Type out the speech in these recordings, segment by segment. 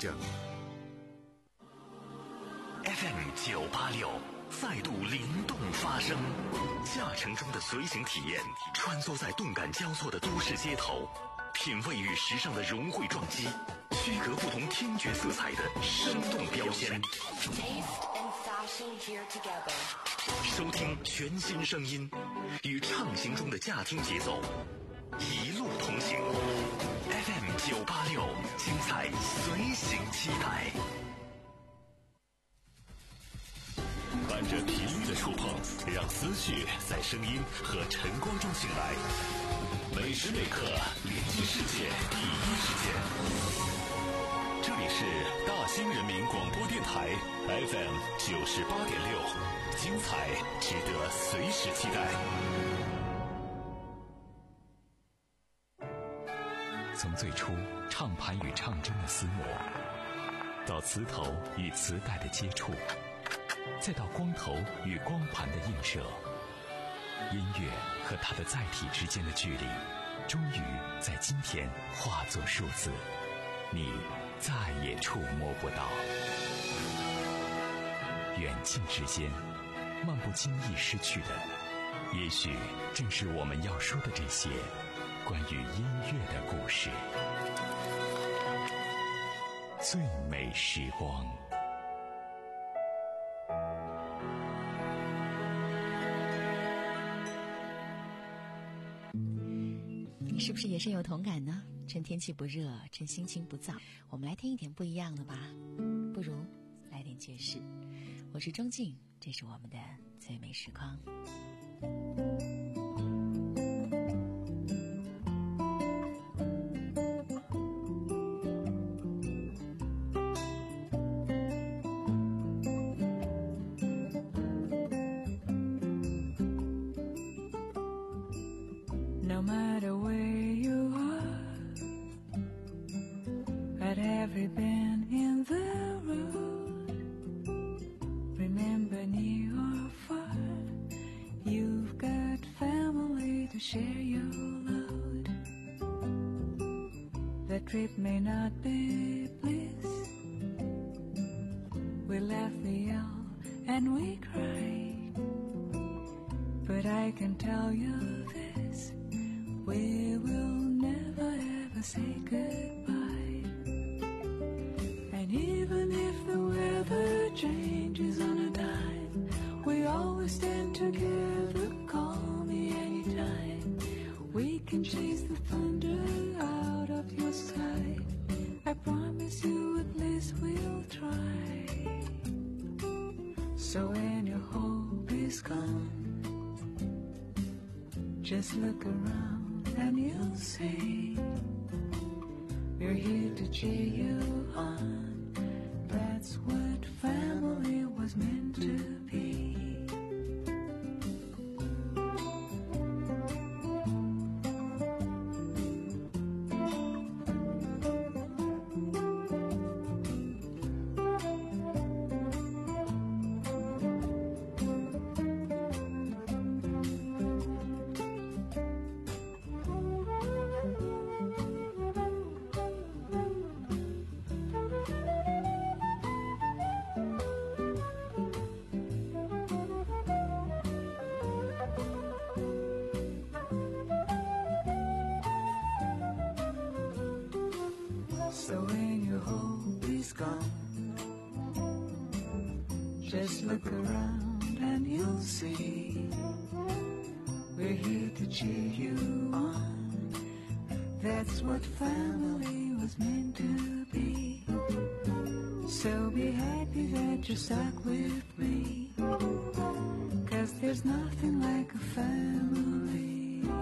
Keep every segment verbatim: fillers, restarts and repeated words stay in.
证。F M 九八六再度灵动发声，驾乘中的随行体验，穿梭在动感交错的都市街头，品味与时尚的融汇撞击，区隔不同听觉色彩的生动标签。收听全新声音，与畅行中的驾听节奏，一路同行。F M 九八六，精彩随行期待。伴着频率的触碰，让思绪在声音和晨光中醒来。每时每刻连接世界第一时间。这里是大兴人民广播电台 F M 九十八点六，精彩值得随时期待。从最初唱盘与唱针的厮磨，到磁头与磁带的接触，再到光头与光盘的映射，音乐和它的载体之间的距离，终于在今天化作数字，你再也触摸不到。远近之间，漫不经意失去的，也许正是我们要说的这些关于音乐的故事。最美时光。 你是不是也深有同感呢？趁天气不热，趁心情不躁，我们来听一点不一样的吧。不如来点爵士。我是钟静，这是我们的最美时光。 No matter where you are, at every bend in the road, remember near or far, you've got family to share your load. The trip may not be bliss, we laugh, we yell, and we cry, but I can tell you this, we will never ever say goodbye. And even if the weather changes on a dime, we always stand together, call me anytime. We can chase the thunder out of your sky, I promise you at least we'll try. So when your hope is gone, just look around and you'll see we're here to cheer you on. That's what family was meant to be. So when your hope is gone, just look around and you'll see we're here to cheer you on. That's what family was meant to be. So be happy that you're stuck with me, 'cause there's nothing like a family.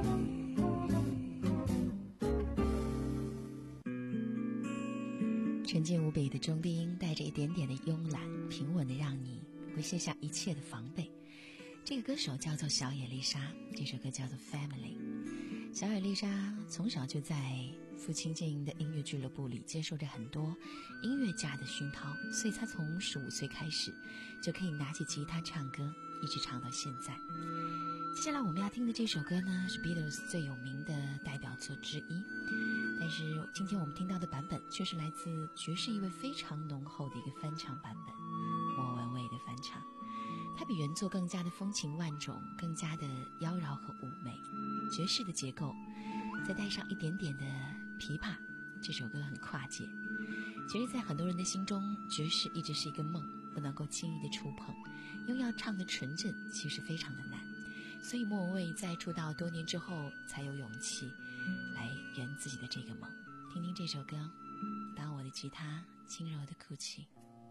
沉静无比的中低音带着一点点的慵懒，平稳的让你会卸下一切的防备。这个歌手叫做小野丽莎，这首歌叫做 Family。 小野丽莎从小就在父亲经营的音乐俱乐部里接受着很多音乐家的熏陶，所以她从十五岁开始就可以拿起吉他唱歌，一直唱到现在。接下来我们要听的这首歌呢，是 Beatles 最有名的代表作之一，但是今天我们听到的版本却是来自爵士意味非常浓厚的一个翻唱版本，莫文蔚的翻唱。它比原作更加的风情万种，更加的妖娆和妩媚。爵士的结构再带上一点点的琵琶，这首歌很跨界。其实在很多人的心中，爵士一直是一个梦，不能够轻易的触碰，因为要唱的纯正其实非常的难。所以莫文蔚在出道多年之后才有勇气来圆自己的这个梦。听听这首歌，当我的吉他轻柔的哭泣。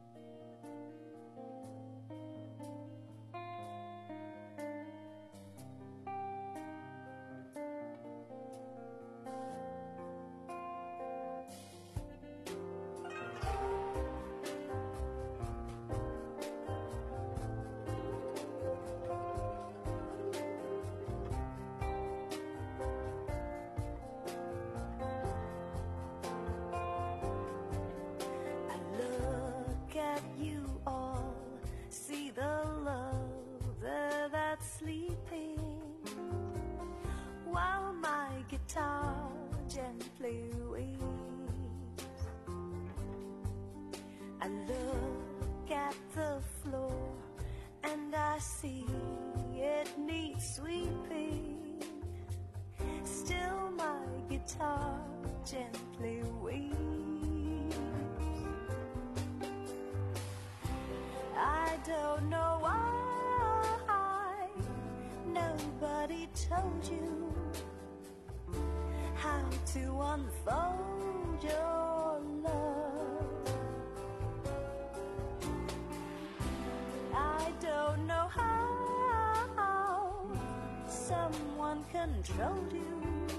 Controlled you,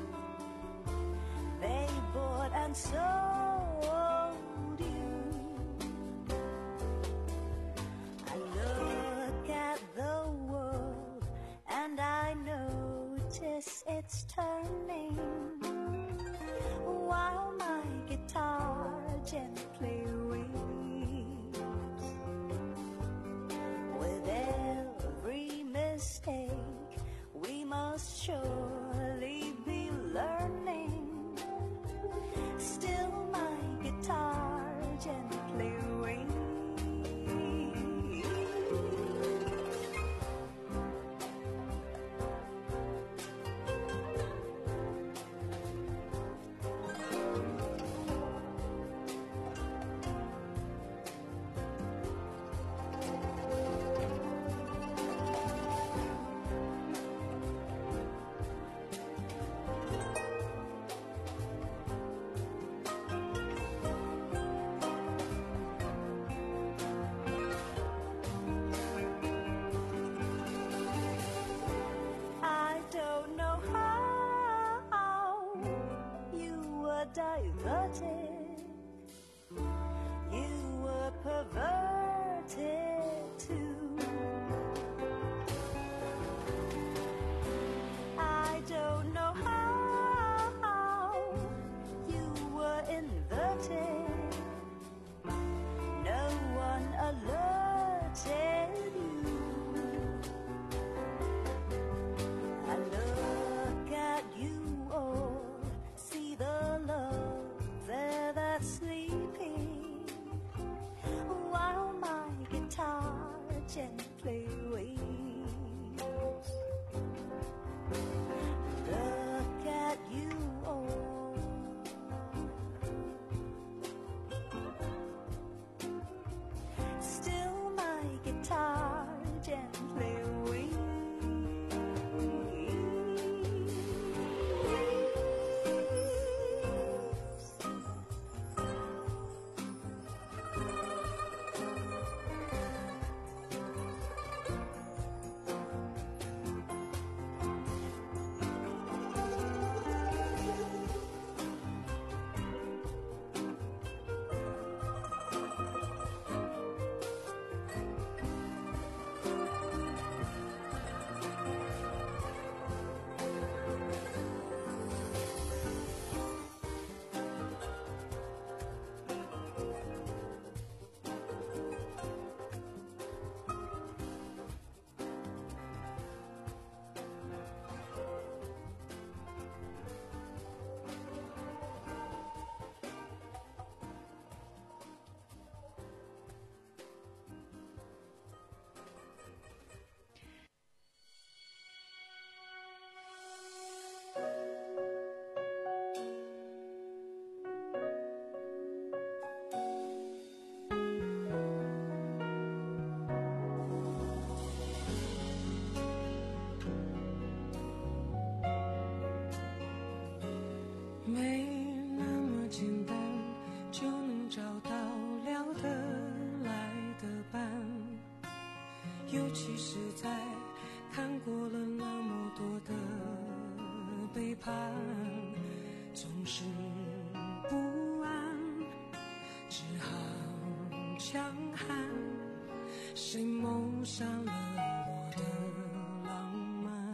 they bought and sold you. I look at the world and I notice it's turning while my guitar gently weeps. With every mistake we must surely be learning. Still my guitar gently weeps. 尤其是在看过了那么多的背叛，总是不安，只好强悍。谁谋杀了我的浪漫？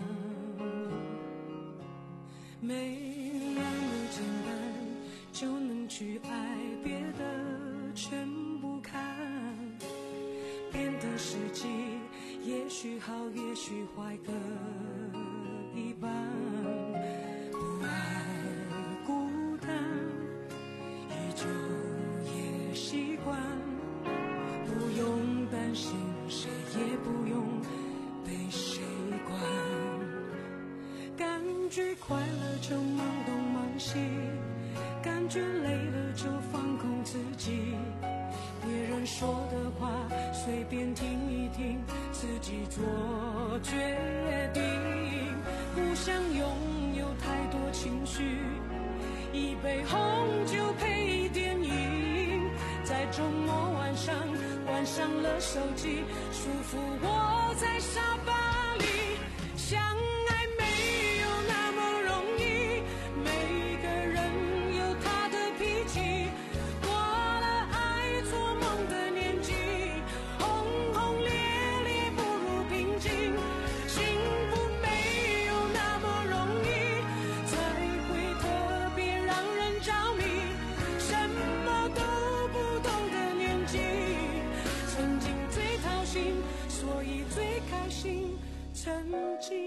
没那么简单就能去爱，别的全不看。变的时机也许好也许坏各一半，不爱孤单依旧也习惯，不用担心谁也不用被谁管，感觉快乐就忙东忙西，感觉累了就放空自己，别人说的话随便听一听，自己做决定，不想拥有太多情绪，一杯红酒配电影，在周末晚上关上了手机，舒服窝在沙发里。相爱没有那么容易，每个人有他的脾气，过了爱做梦的年纪，轰轰烈烈不如平静，幸福没有那么容易，才会特别让人着迷，什么都不懂的年纪，曾经最掏心，所以最开心，曾经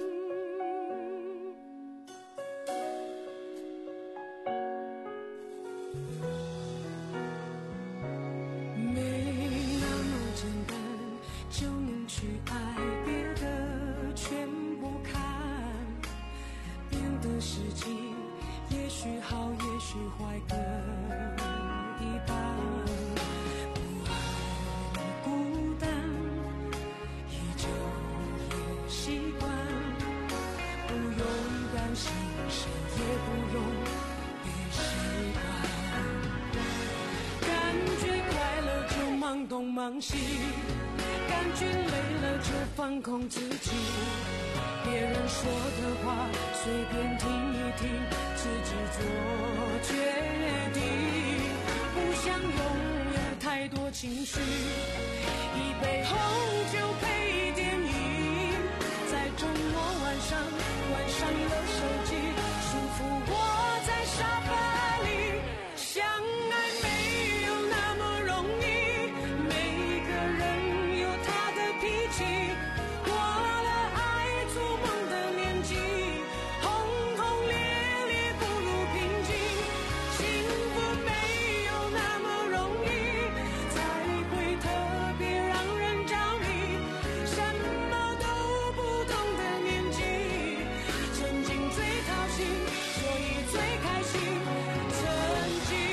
没那么简单就能去爱，别的全不看，变的时机也许好也许坏各一半，不爱孤单依旧也习惯，不用担心谁也不用被谁管，感觉快乐就忙东忙西，感觉累了就放空自己，别人说的话随便听一听，自己做决定，不想拥有太多情绪，一杯红酒配电影，在周末晚上关上了手机，舒服窝在沙发里。相爱没有那么容易，每个人有他的脾气，过了爱做梦的年纪，轰轰烈烈不如平静，幸福没有那么容易，才会特别让人着迷，什么都不懂的年纪，曾经最掏心，所以最开心，曾经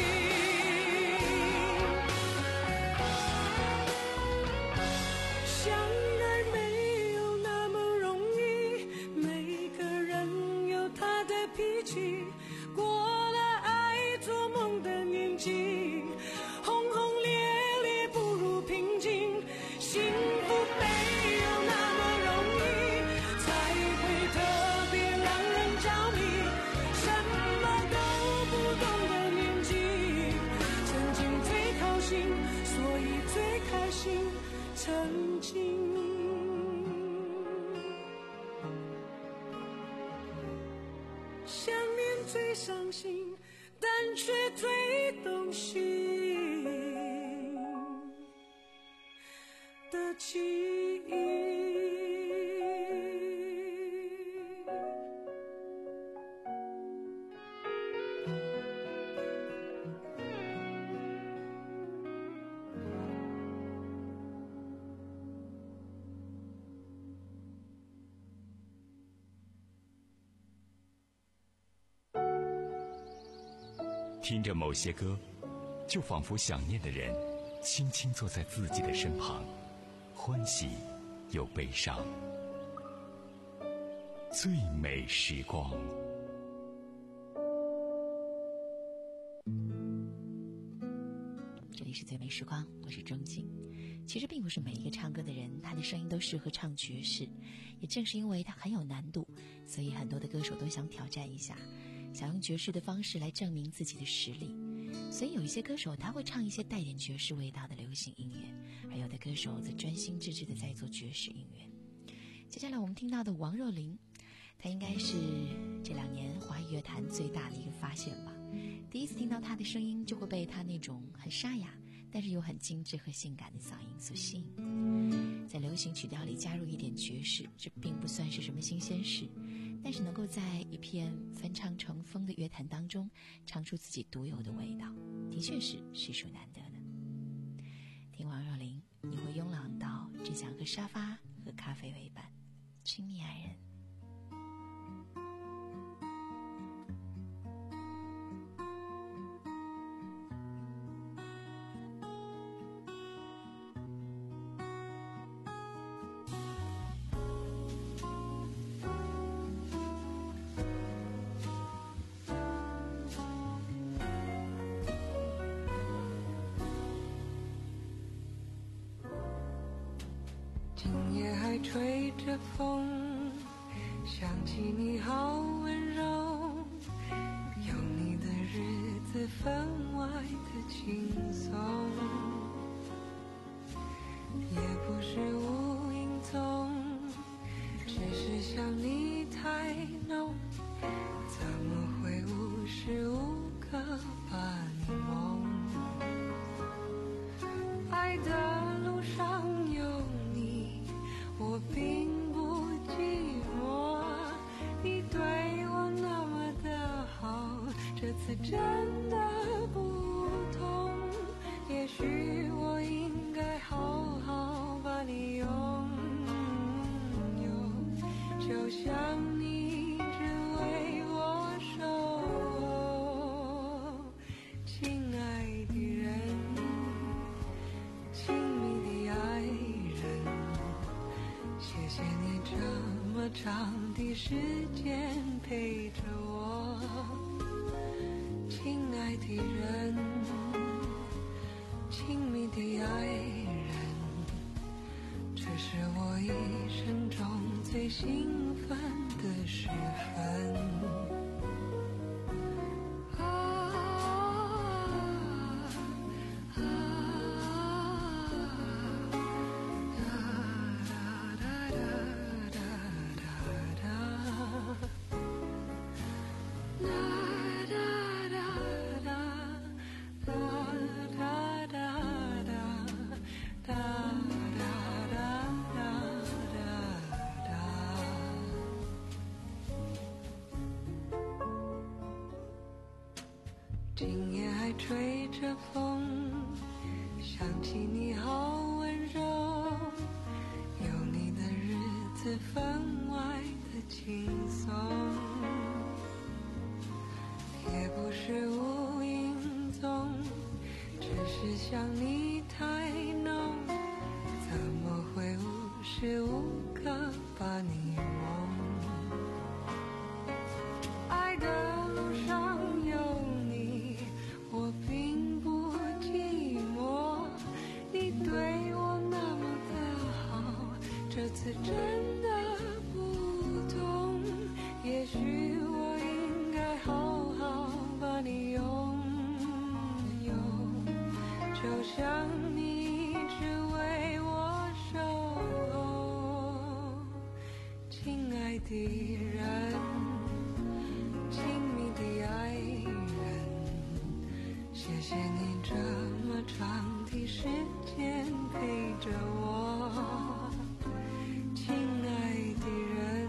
相爱没有那么容易，每个人有他的脾气，过了爱做梦的年纪，轰轰烈烈不如平静，幸福没有那么容易，才会特别让人着迷，什么都不懂的年纪，曾经最掏心，所以最开心，曾经想念最伤心，但却最动心的记忆。 听着某些歌，就仿佛想念的人轻轻坐在自己的身旁，欢喜又悲伤。最美时光。 这里是最美时光，我是钟静。 其实并不是每一个唱歌的人他的声音都适合唱爵士，也正是因为它很有难度，所以很多的歌手都想挑战一下，想用爵士的方式来证明自己的实力。所以有一些歌手他会唱一些带点爵士味道的流行音乐，而有的歌手则专心致志地在做爵士音乐。接下来我们听到的王若琳，她应该是这两年华语乐坛最大的一个发现吧。第一次听到她的声音，就会被她那种很沙哑但是又很精致和性感的嗓音所吸引。在流行曲调里加入一点爵士，这并不算是什么新鲜事，但是能够在一片分唱成风的乐坛当中唱出自己独有的味道，的确是实属难得的。听王若琳，你会慵懒到只想和沙发和咖啡为伴，亲密爱人。 吹着风，想起你好温柔，有你的日子分外的轻松，也不是无影踪，只是想你太浓，怎么会无时无刻把你梦？爱的路上有你，我并不寂寞，你对我那么的好，这次真的不同，也许我应该好好把你拥有，就像你只为我守候，亲爱的人，亲密的爱人，谢谢你这么长的时间陪着我，亲爱的人，亲密的爱人，这是我一生中最兴奋的时分。今夜还吹着风，想起你好温柔，有你的日子分外的轻松，也不是无影踪，只是想你太浓，怎么会无时无刻把你梦？爱的路上有你，我并不寂寞，你对我那么的好，这次真的不同，也许我应该好好把你拥有，就像你只为我守候，亲爱的人，亲密的爱人，谢谢你这么长的时间陪着我，亲爱的人，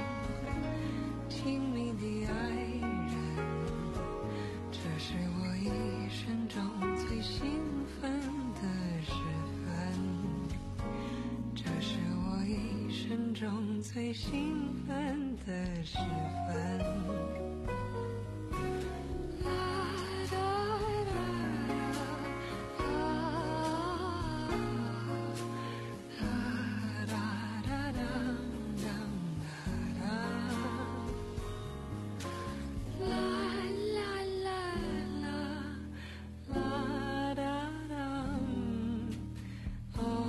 亲密的爱人，这是我一生中最兴奋的时分，这是我一生中最兴奋的时分。Oh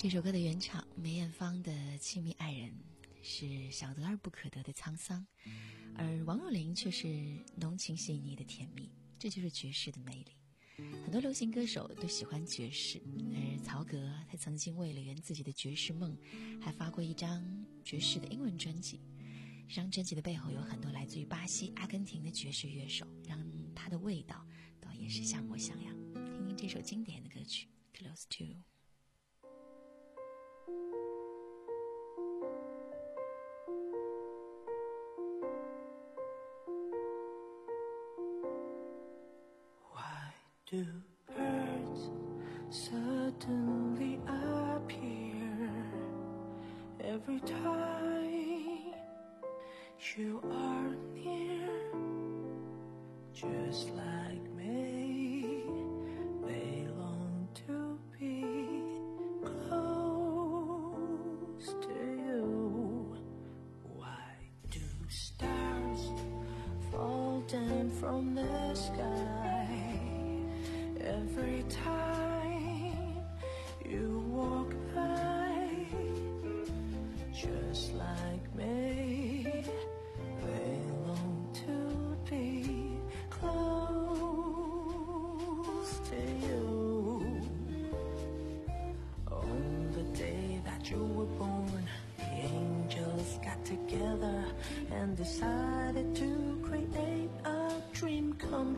这首歌的原唱梅艳芳的亲密爱人是小得而不可得的沧桑，而王若琳却是浓情细腻的甜蜜，这就是爵士的魅力。很多流行歌手都喜欢爵士，而曹格他曾经为了圆自己的爵士梦，还发过一张爵士的英文专辑。这张专辑的背后有很多来自于巴西、阿根廷的爵士乐手，让他的味道倒也是像模像样。听听这首经典的歌曲 Close To。Do birds suddenly appear every time you are near? Just like me, they long to be close to you. Why do stars fall down from the sky?Every time you walk by, just like me, they long to be close to you. On the day that you were born, the angels got together and decided to create a dream come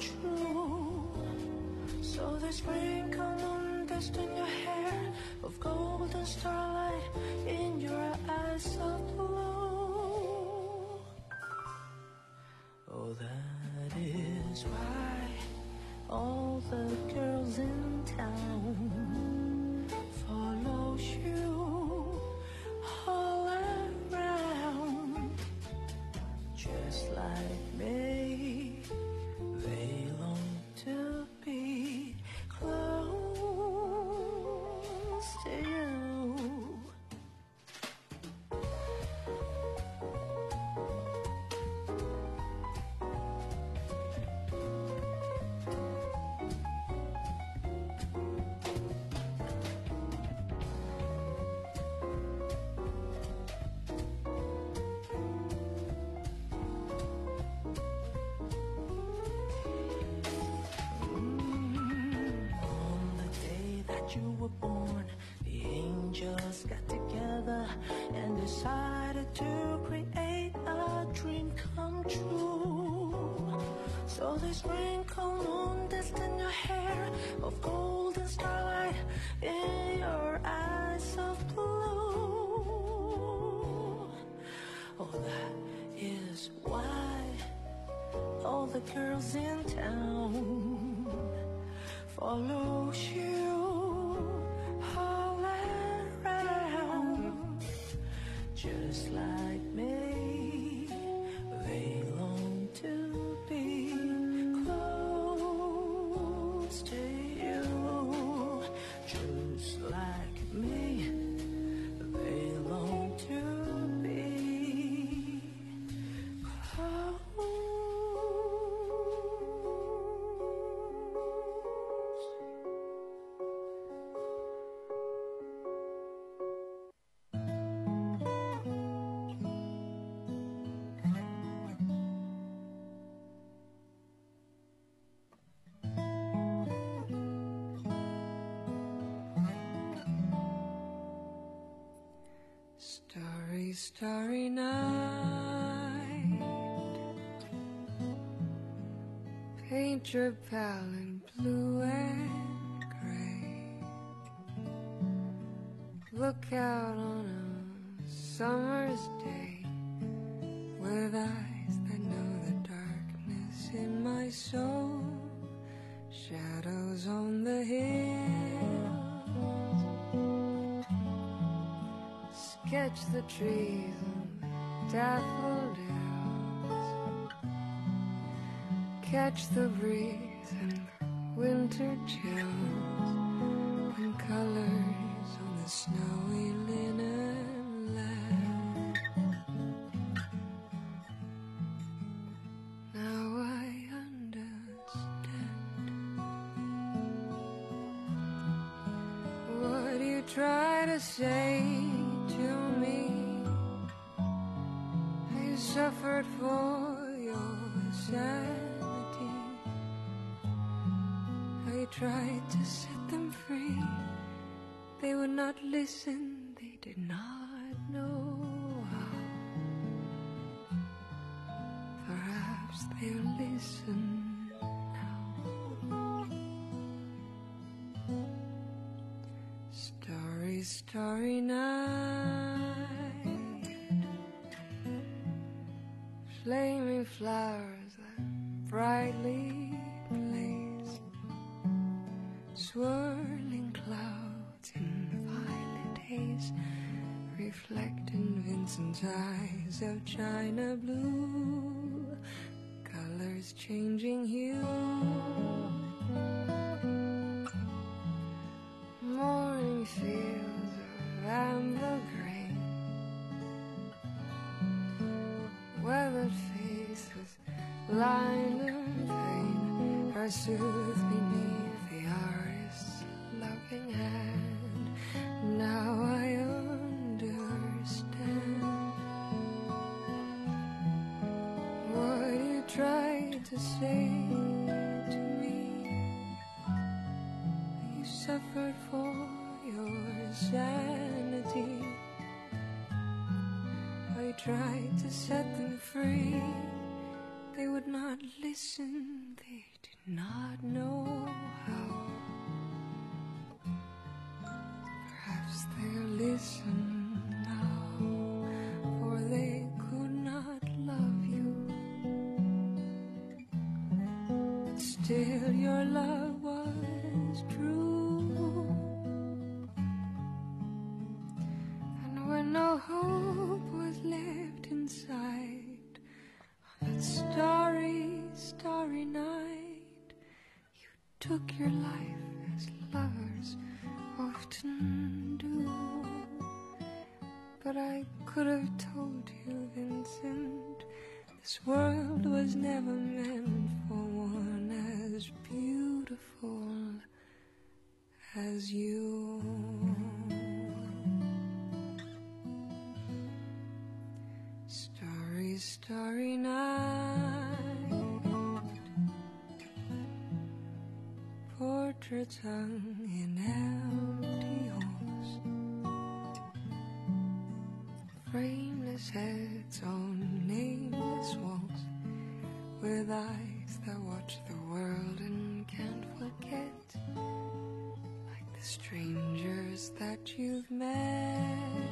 true.So they sprinkle on dust in your hair of golden starlight in your eyes of blue. Oh, that is why all the girls in town follow you all around. Just like me, they long to be close to you. You were born, the angels got together and decided to create a dream come true. So they sprinkle moon dust in your hair of golden starlight in your eyes of blue. Oh, that is why all the girls in town follow you.All around, just like me, they long to be close to you. Just like me, they long to be close.Starry, starry night, paint your palette blue and gray. Look out on a summer's day with eyes that know the darkness in my soul. Shadows on the hills.Sketch the trees and daffodils, catch the breeze and winter chills, and colors on the snowy linen land. Now I understand what you tried try to say to me how you suffered for your sanity, how you tried to set them free. They would not listen, they did not know how. Perhaps they'll listen. Starry, starry night, flaming flowers that brightly blaze, swirling clouds in violet haze, reflecting Vincent's eyes of china blue, colors changing hue. Morning fields of amber grain, weathered face with line and pain, are soothed beneath the artist's loving hand. Now I understand what you tried to say to me. You suffered for your sanity, I tried to set them free. They would not listen, they did not know how. Perhaps they'll listen now, for they could not love you, but still your love was true. And when no hope was left inside, on that starry, starry night, you took your life as lovers often do. But I could have told you, Vincent, this world was never meant for one as beautiful as you. Starry, starry night, portraits hung in empty halls, frameless heads on nameless walls, with eyes that watch the world and can't forget, like the strangers that you've met.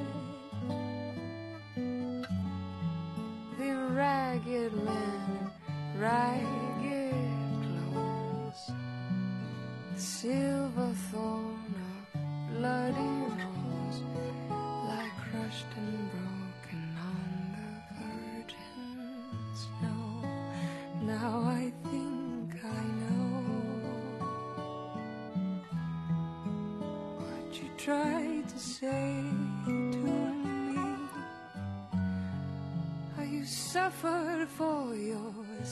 The ragged men, ragged clothes, the silver thorn of bloody rose, lie crushed and broken on the virgin snow. Now I think I know what you tried to say to me. You suffered for your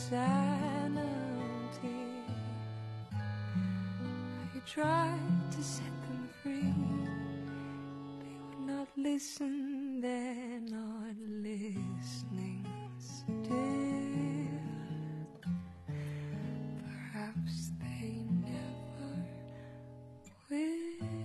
sanity, you tried to set them free. They would not listen, they're not listening still. Perhaps they never will.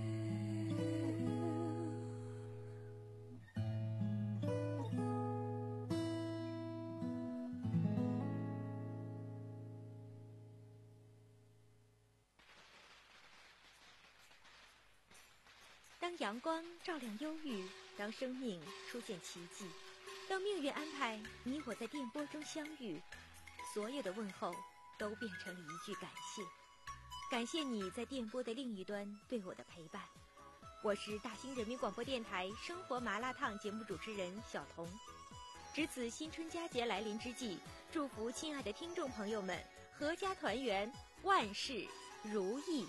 当阳光照亮忧郁，当生命出现奇迹，当命运安排你我在电波中相遇，所有的问候都变成了一句感谢。感谢你在电波的另一端对我的陪伴。我是大兴人民广播电台生活麻辣烫节目主持人小彤。值此新春佳节来临之际，祝福亲爱的听众朋友们阖家团圆，万事如意。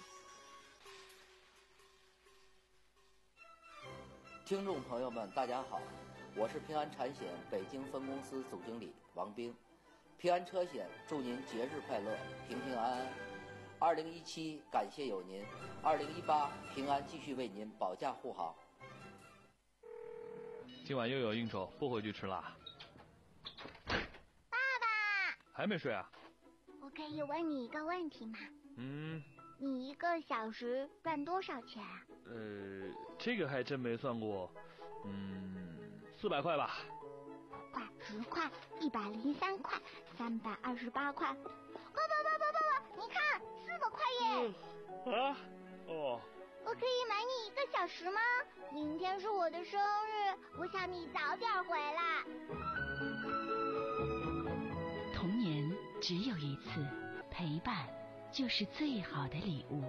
听众朋友们大家好，我是平安产险北京分公司总经理王兵。平安车险祝您节日快乐，平平安安。二零一七感谢有您，二零一八平安继续为您保驾护航。 今晚又有应酬，不回去吃啦。 爸爸， 还没睡啊？ 我可以问你一个问题吗？ 嗯。 你一个小时赚多少钱啊？ 呃，这个还真没算过。嗯，四百块吧。 块、十块、一百零三块、三百二十八块。爸爸爸爸爸爸，你看，四百块耶！ 嗯、啊？哦。 我可以买你一个小时吗？明天是我的生日，我想你早点回来。 童年只有一次，陪伴就是最好的礼物。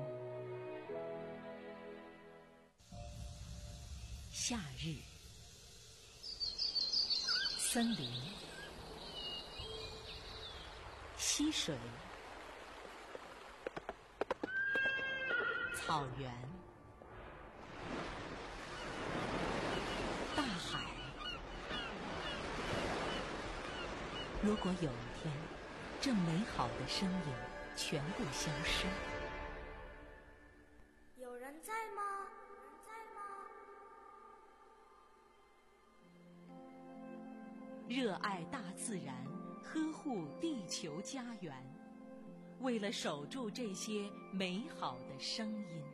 夏日，森林，溪水，草原，大海。如果有一天，这美好的声音全部消失， 有人在吗？在吗？ 热爱大自然，呵护地球家园，为了守住这些美好的声音。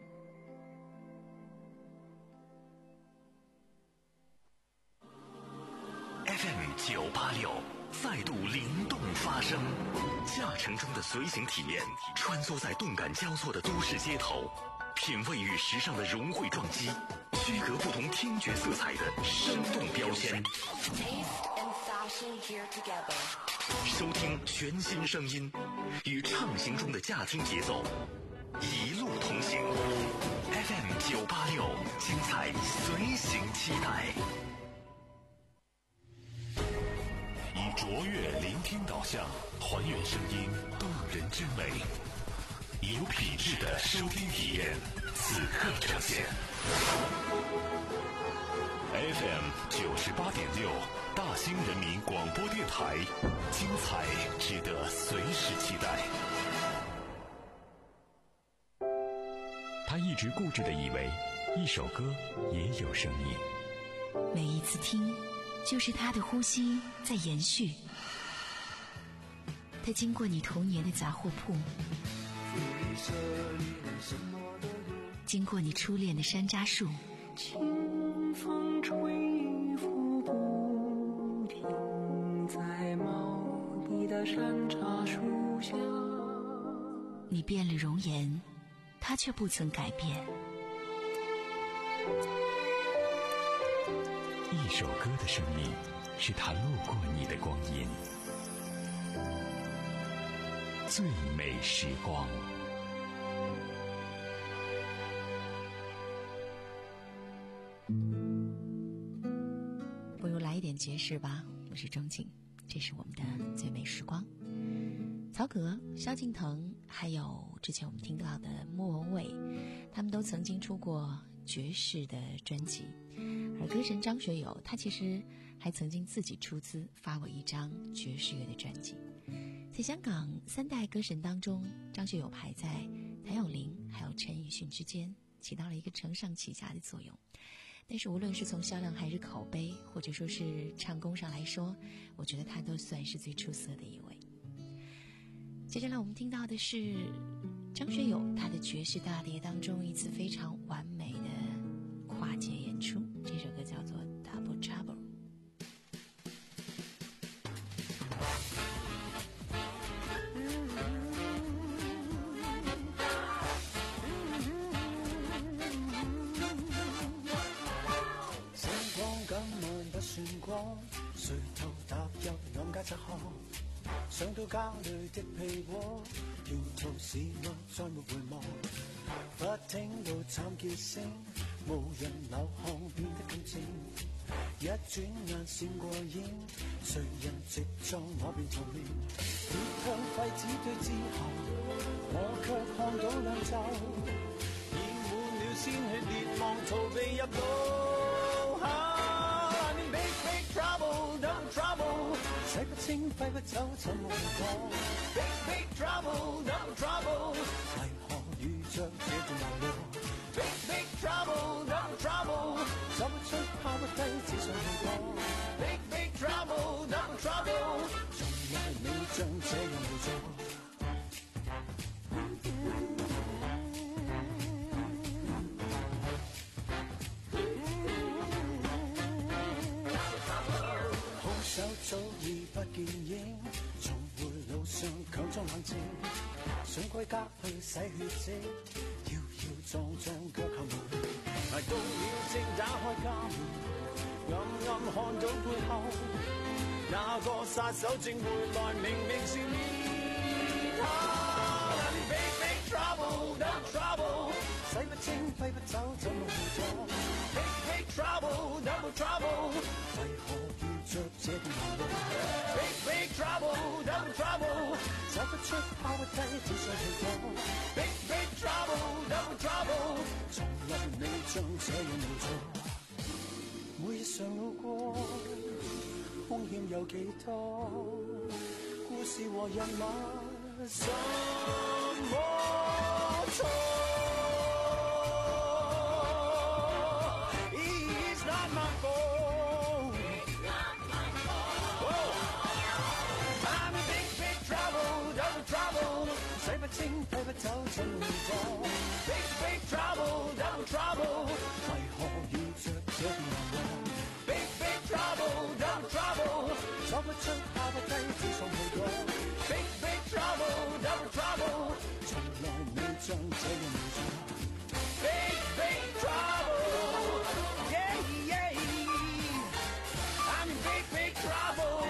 F M 九八六再度灵动发声，驾乘中的随行体验，穿梭在动感交错的都市街头，品味与时尚的融汇撞击，区隔不同听觉色彩的生动标签。收听全新声音，与畅行中的驾听节奏，一路同行。F M 九八六，精彩随行期待。以卓越聆听导向，还原声音动人之美，有品质的收听体验，此刻呈现。F M 九十八点六，大兴人民广播电台，精彩值得随时期待。他一直固执地以为，一首歌也有生命。 每一次听，就是他的呼吸在延续。他经过你童年的杂货铺，经过你初恋的山楂树， 清风吹拂不停，在茂密的山楂树下。 你变了容颜，他却不曾改变。 一首歌的生命，是他路过你的光阴。最美时光。 不如来一点爵士吧，我是钟景，这是我们的最美时光。曹格、萧敬腾，还有之前我们听到的莫文蔚，他们都曾经出过爵士的专辑。而歌神张学友，他其实还曾经自己出资发过一张爵士乐的专辑。在香港三代歌神当中，张学友排在谭咏麟还有陈奕迅之间，起到了一个承上启下的作用。但是无论是从销量还是口碑，或者说是唱功上来说，我觉得他都算是最出色的一位。接下来我们听到的是张学友他的爵士大碟当中一次非常完美的跨界演出，这首歌叫做 Double Trouble。 垂頭踏入暗街窄巷，上到家裏的被窩，沿途是我再沒回望，忽聽到慘叫聲，無人流汗變得更靜，一轉眼閃過煙，誰人直撞我便逃命，跌向廢紙堆之後，我卻看到兩袖，染滿了鮮血烈望，逃避入腦海。洗不清揮不走怎夢講 Big big trouble double trouble 為何遇着這段難路 Big big trouble double trouble 走不出拋不低，只想去過。Big big trouble, double trouble， 從來未像這樣無助。好手早已不見影，重回路上強裝冷靜，想歸家去洗血跡，搖搖撞撞腳後門，捱到了正打開家門，暗暗看到背後那個殺手正回來，明明是面他。Big big trouble, double trouble， 洗不清揮不走怎麼會咗 ？Big big trouble, double trouble， 為何要着這段流露 ？Big big trouble, double trouble， 走不出拋不低，只想去過。Big big trouble, double trouble， 從來未像這樣無助。每日常路過，風險有幾多？故事和人物什麼錯？It's not my fault. I'm in big big trouble, double trouble， 洗不清睇不走怎會錯 ？Big big trouble, double trouble， 為何要着這段流露 ？Big big trouble, double trouble， 走不出拋不低，只想去過。Big big trouble, double trouble， 從來未像這樣無助。Big big trouble, yeah yeah， I'm in big big trouble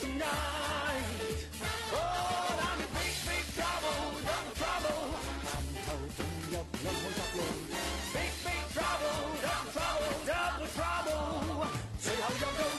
tonight。Oh, I'm in big big trouble, double trouble， 尋頭遁入任何窄路。Big big trouble, double trouble, double trouble， 最後又到。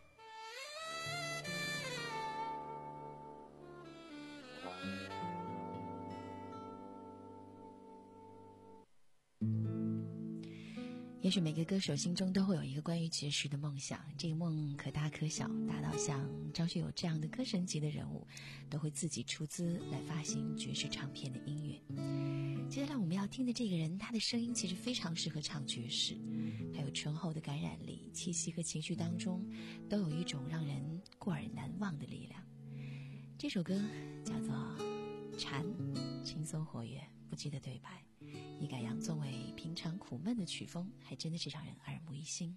也许每个歌手心中都会有一个关于爵士的梦想，这个梦可大可小，大到像张学友这样的歌神级的人物都会自己出资来发行爵士唱片的音乐。接下来我们要听的这个人，他的声音其实非常适合唱爵士，他有醇厚的感染力，气息和情绪当中都有一种让人过耳难忘的力量。这首歌叫做《蝉》，轻松活跃，不记得对白，一改杨宗纬平常苦闷的曲风，还真的是让人耳目一新。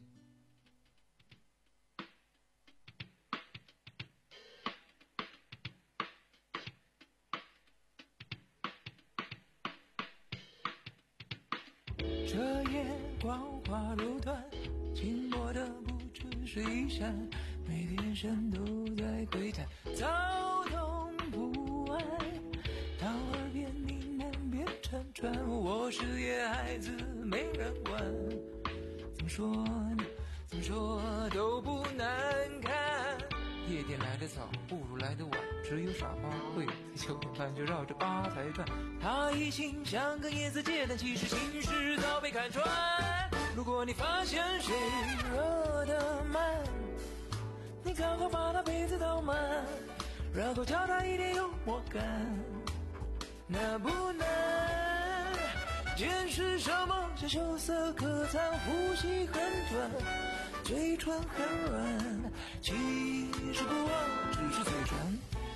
这夜光华如断，静默的不只是一闪，每个眼神都在窥探，躁动不安，到耳边呢喃边辗转，我是野孩子没人管，怎么说呢怎么说都不难看。夜店来得早不如来得晚，只有傻瓜会在九点半就绕着吧台转。他一心想跟夜色借，但其实心事早被看穿。如果你发现谁热得慢，你赶快把他杯子倒满，然后教他一点幽默感，那不难。见识什么叫羞涩可餐，呼吸很短，嘴唇很软，其实不忘只是嘴馋。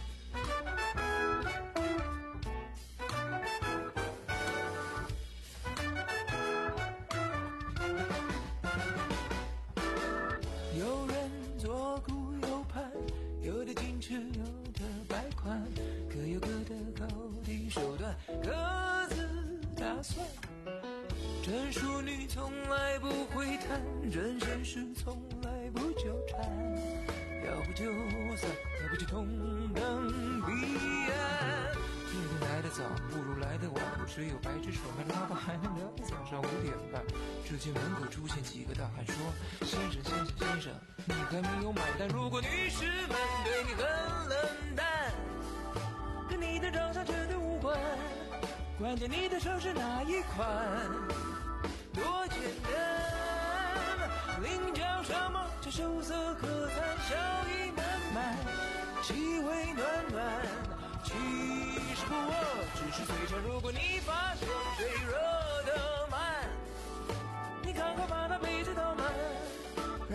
有人左顾右盼，有的矜持，有的摆款，各有各的高低手段，各自打算。真淑女从来不会谈，真绅士从来不纠缠，要不就散，要不就同等彼岸。夜店来得早不如来得晚，只有白纸手和拉吧还能聊到早上五点半。只见门口出现几个大汉说：先生先生先生，你还没有买单。如果女士们对你很冷淡，跟你的长相绝对无关，关键你的手是哪一款，多简单。领教什么叫羞涩可餐，笑意满满，气味暖暖，其实不过只是嘴馋。如果你发现谁热得慢，你赶快把他杯子倒满，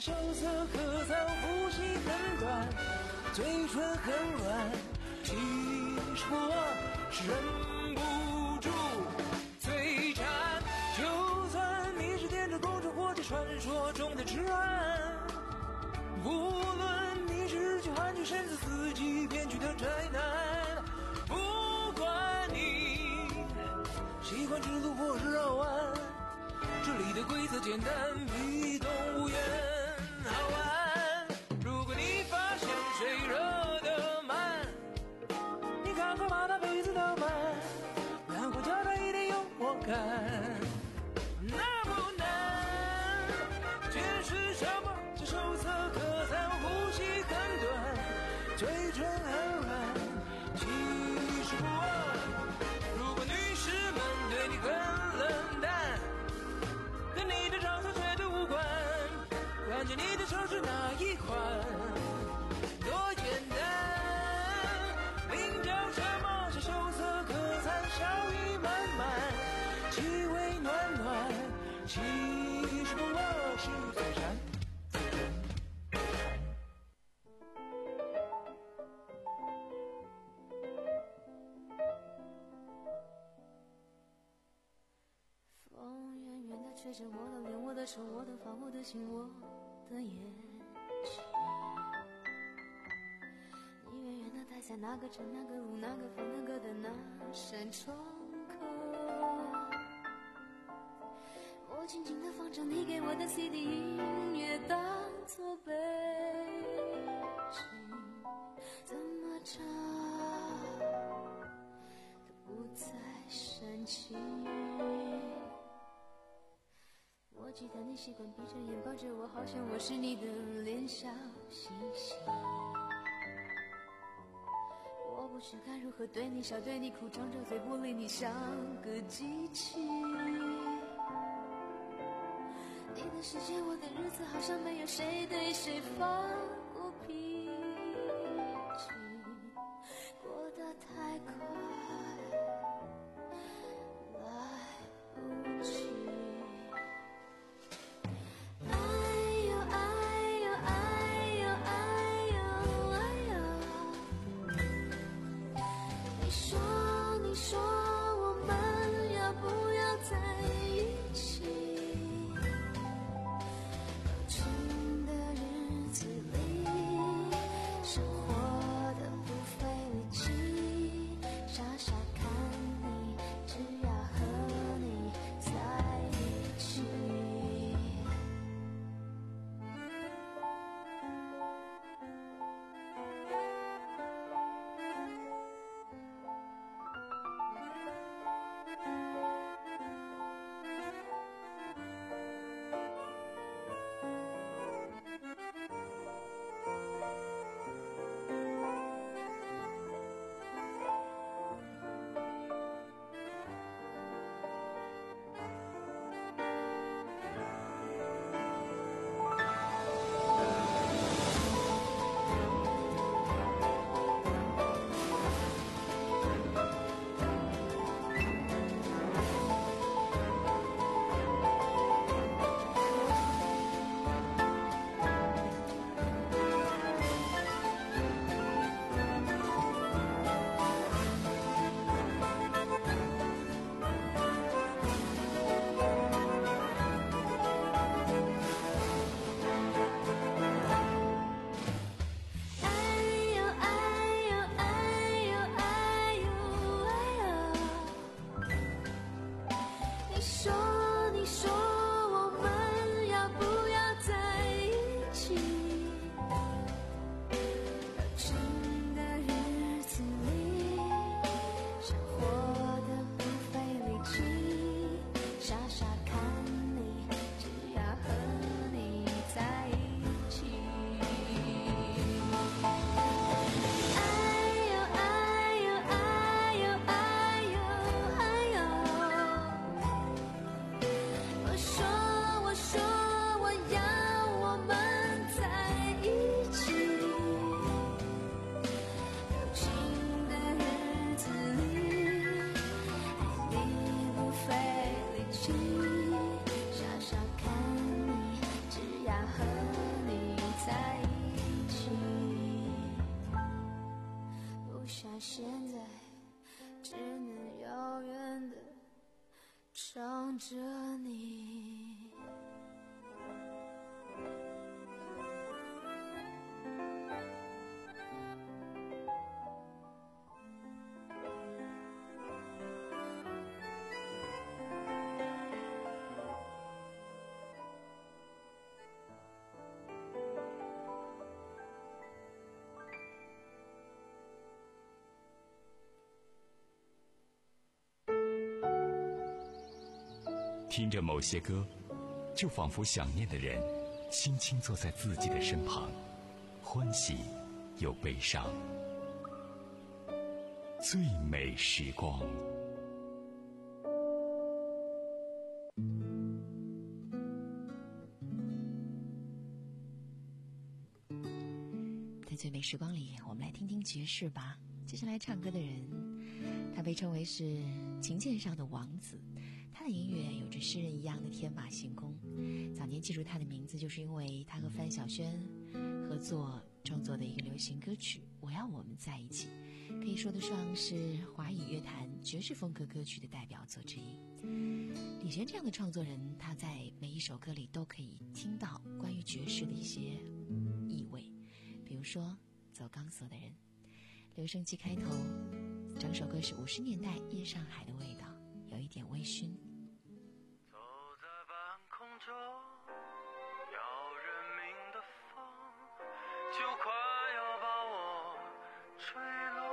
手色可餐，呼吸很短，嘴唇很软，其实我是忍不住嘴馋。就算你是电车公主或者传说中的痴汉，无论你是日剧韩剧甚至四季编剧的宅男，不管你喜欢吃醋或是绕弯，这里的规则简单，比动物园好玩。如果你发现水热得慢，你赶快把它杯子倒满，然后加上一点幽默感，那不难。解释什么叫手色可餐，呼吸很短，嘴唇很软，其实不晚。如果女士们对你很冷淡，跟你的长相绝对无关，关键你的手是哪一款，多简单。名叫什么是手色可餐，笑意满满，气味暖暖，其实不我是嘴馋。 风远远地吹着我的脸，我的手，我的发，我的心，我的眼睛。你远远地待在哪个城，哪个路，哪个房，哪个的那扇窗口。我静静地放着你给我的 C D 音乐，当作背景，怎么唱都不再煽情。我记得你习惯闭着眼抱着我，好像我是你的脸小星星。我不知该如何对你笑对你哭，张着嘴不理你，像个机器。你的世界我的日子，好像没有谁对谁发过脾气，过得太快来不及。的日子里下现在只能遥远的唱着你。 听着某些歌，就仿佛想念的人轻轻坐在自己的身旁，欢喜又悲伤。最美时光。 在最美时光里，我们来听听爵士吧。接下来唱歌的人，他被称为是琴键上的王子，他的音乐有着诗人一样的天马行空。早年记住他的名字，就是因为他和范晓萱合作创作的一个流行歌曲《我要我们在一起》，可以说得上是华语乐坛爵士风格歌曲的代表作之一。李璇这样的创作人，他在每一首歌里都可以听到关于爵士的一些意味，比如说走钢索的人。留声机开头，整首歌是五十年代夜上海的味道，有一点微醺。 走在半空中，要人命的风就快要把我吹落。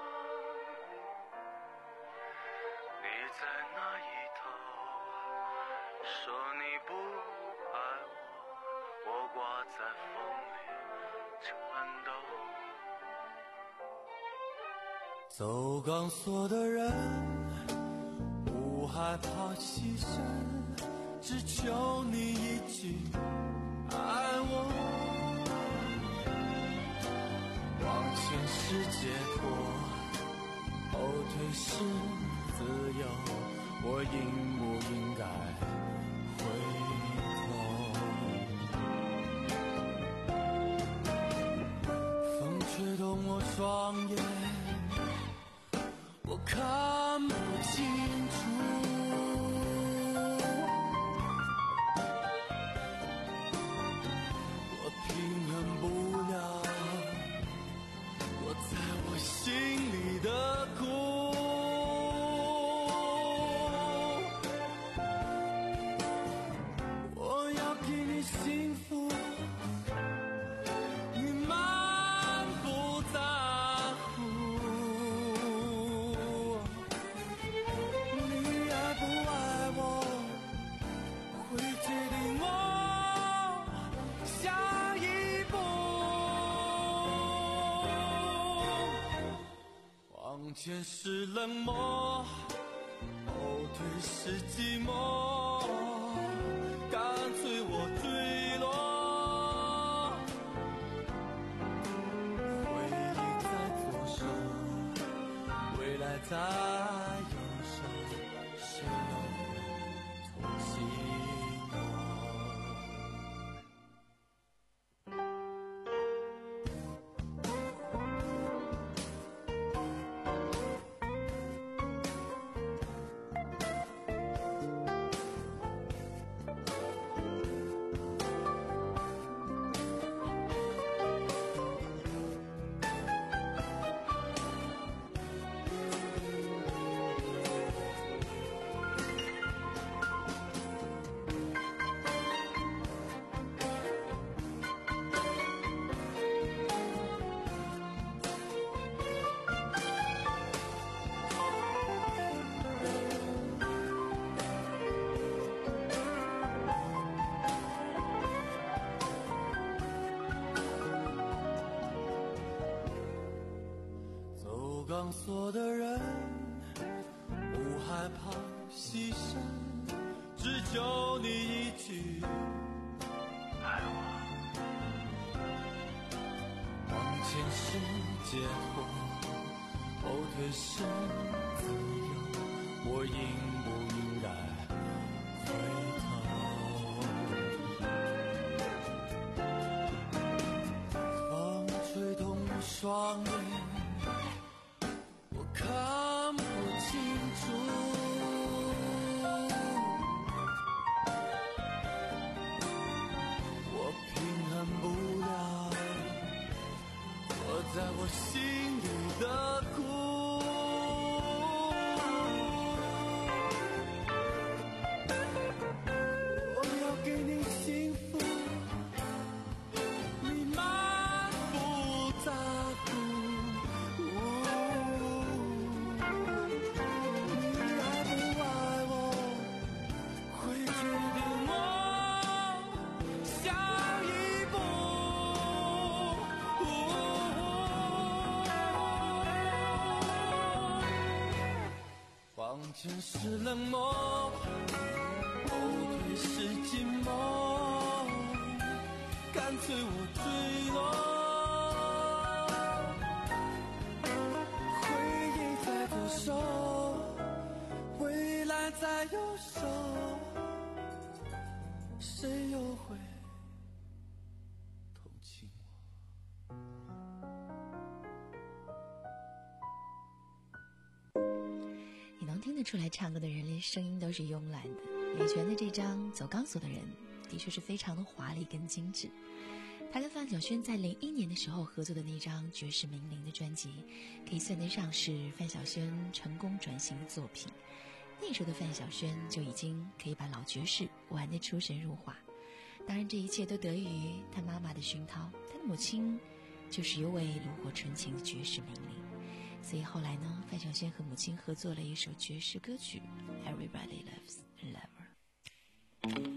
你在那一头说你不爱我，我挂在风里颤抖。走钢索的人不害怕牺牲，只求你一句爱我。往前是解脱，后退是自由，我应不应该回头？风吹动我双眼，我看不清楚，我平衡不了我在我心里的苦。我要给你幸福，你满不在乎。你爱不爱我，会决定我下一步。往前是冷漠，后退是寂寞，干脆我坠落。回忆在左手，未来在右手，谁能同行我？钢索的人不害怕牺牲，只求你一句爱我。往前是解脱，后退是自由，我应不应该回头？风吹动双眼， 看不清楚。我平衡不了我在我心里的苦。我要给你幸福，你满不在乎。你爱不爱我，会决定我下一步。往前是冷漠，后退是寂寞，干脆我坠落。回忆在左手，未来在右手，谁又会同情我？ 你能听得出来，唱歌的人连声音都是慵懒的。李泉的这张《走钢索的人》的确是非常的华丽跟精致。他跟范晓萱在零一年的时候合作的那张《爵士名伶》的专辑，可以算得上是范晓萱成功转型的作品。那时候的范晓萱就已经可以把老爵士玩得出神入化。当然，这一切都得益于他妈妈的熏陶，他的母亲就是一位炉火纯青的爵士名伶。所以后来呢，范晓萱和母亲合作了一首爵士歌曲《Everybody Loves a Lover》。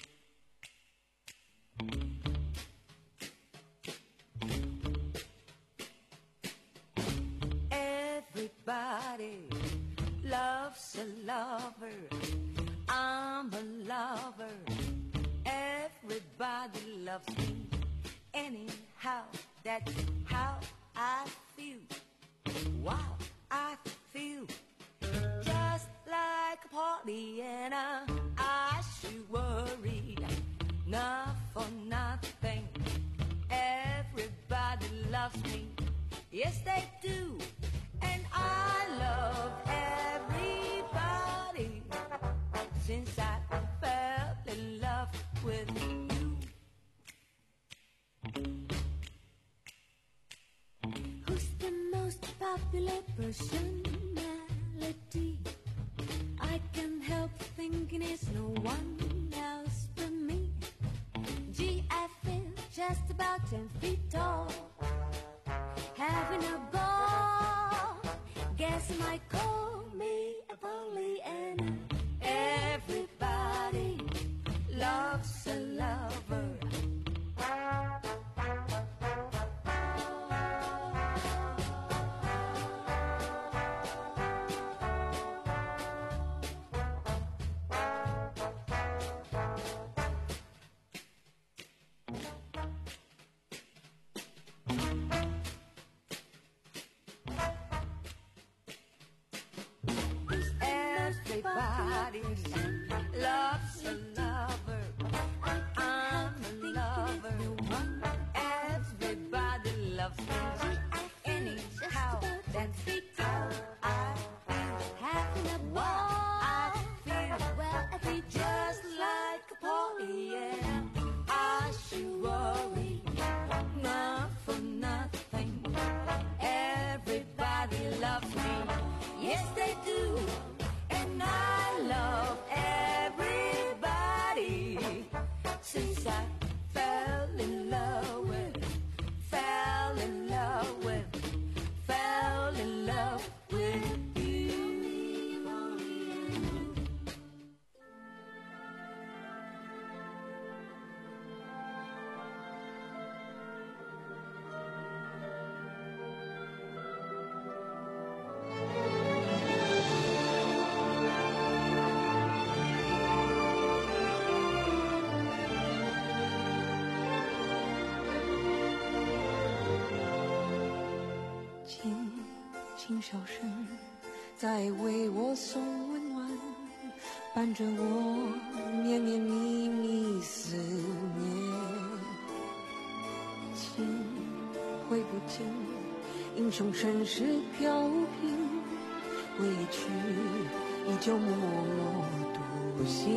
Everybody loves a lover. I'm a lover. Everybody loves me. Anyhow, that's how I feel. Wow, I feel just like a Pollyanna. I should worry, not for nothing. Everybody loves me, yes they do. And I love everybody since I fell in love with you. Who's the most popular personality? I can't help thinking it's no one else but me. Gee, I feel just about ten feet tall, having a ball. Guess you might call me a Pollyanna. Everybody loves a lover. Everybody loves a lover. I'm a lover. Everybody loves me. Anyhow, that's how I feel. Having a ball, I feel well. I feel just like a Pollyanna. I should worry, not for nothing. Everybody loves me, yes they do. And I love everybody since I fell in love with, fell in love with, fell in love with you. 轻笑声在为我送温暖，伴着我绵绵密密思念。情会不见， 英雄身世飘萍，委屈依旧默默独行。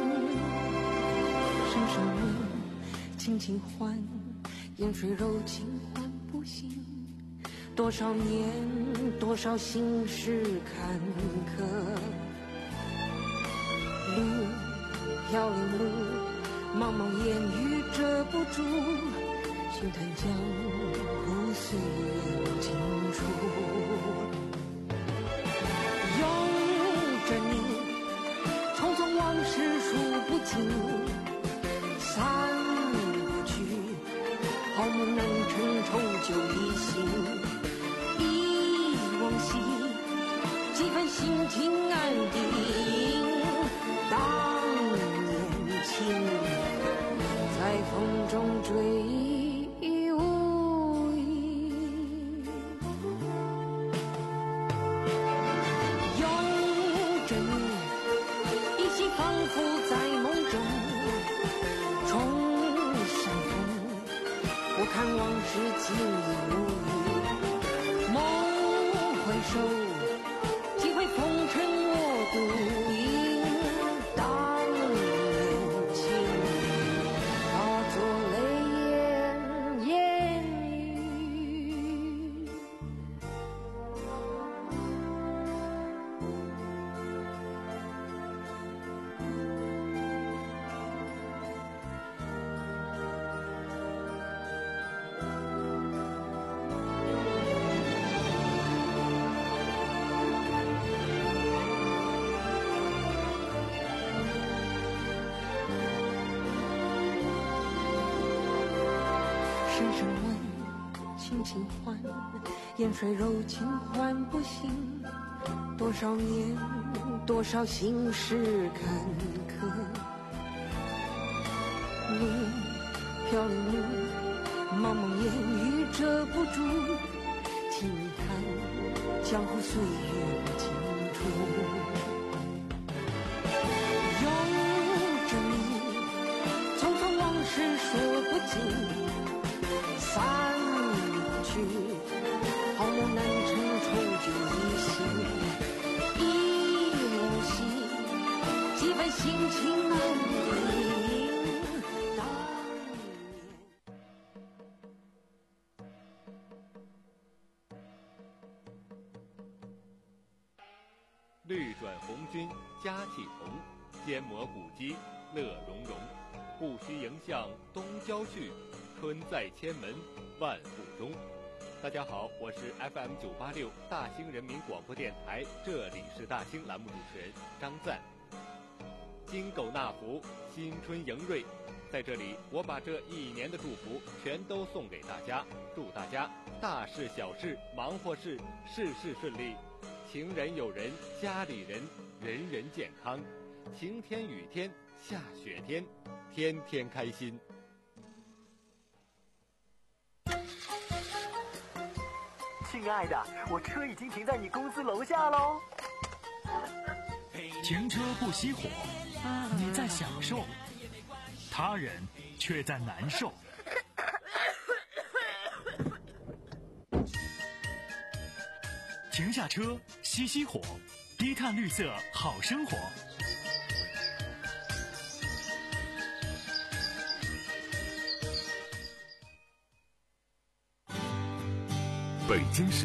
声声问，轻轻唤，烟水柔情唤不醒。多少年，多少心事坎坷，路飘零路，茫茫烟雨遮不住，轻叹江湖岁月无尽处。拥着你，匆匆往事数不尽，散不去，好梦难成，愁酒一醒。忆往昔，几分心情安定。当年情，在风中追无影。拥着你，依稀仿佛在梦中。重山峰，我看往事尽无语。梦回首，几回风尘我独饮。当年情，化作泪眼烟雨。声声问，轻轻唤，烟水柔情唤不醒。多少年，多少心事坎坷，路飘零路，茫茫烟雨遮不住，轻叹江湖岁月无尽处。拥着你，匆匆往事说不尽。散不去，好梦难成，愁酒一醒。忆往昔，几分心情难定。当绿转红军佳气同，坚磨古肌乐融融。不须迎向东郊去，春在千门万户中。大家好，我是 F M 九八六大兴人民广播电台，这里是大兴栏目主持人张赞。金狗纳福，新春迎瑞，在这里我把这一年的祝福全都送给大家，祝大家大事小事忙活事事事顺利，情人友人家里人人人健康，晴天雨天下雪天，天天开心。 亲爱的，我车已经停在你公司楼下喽。 停车不熄火，你在享受，他人却在难受。停下车，熄熄火，低碳绿色好生活。 北京市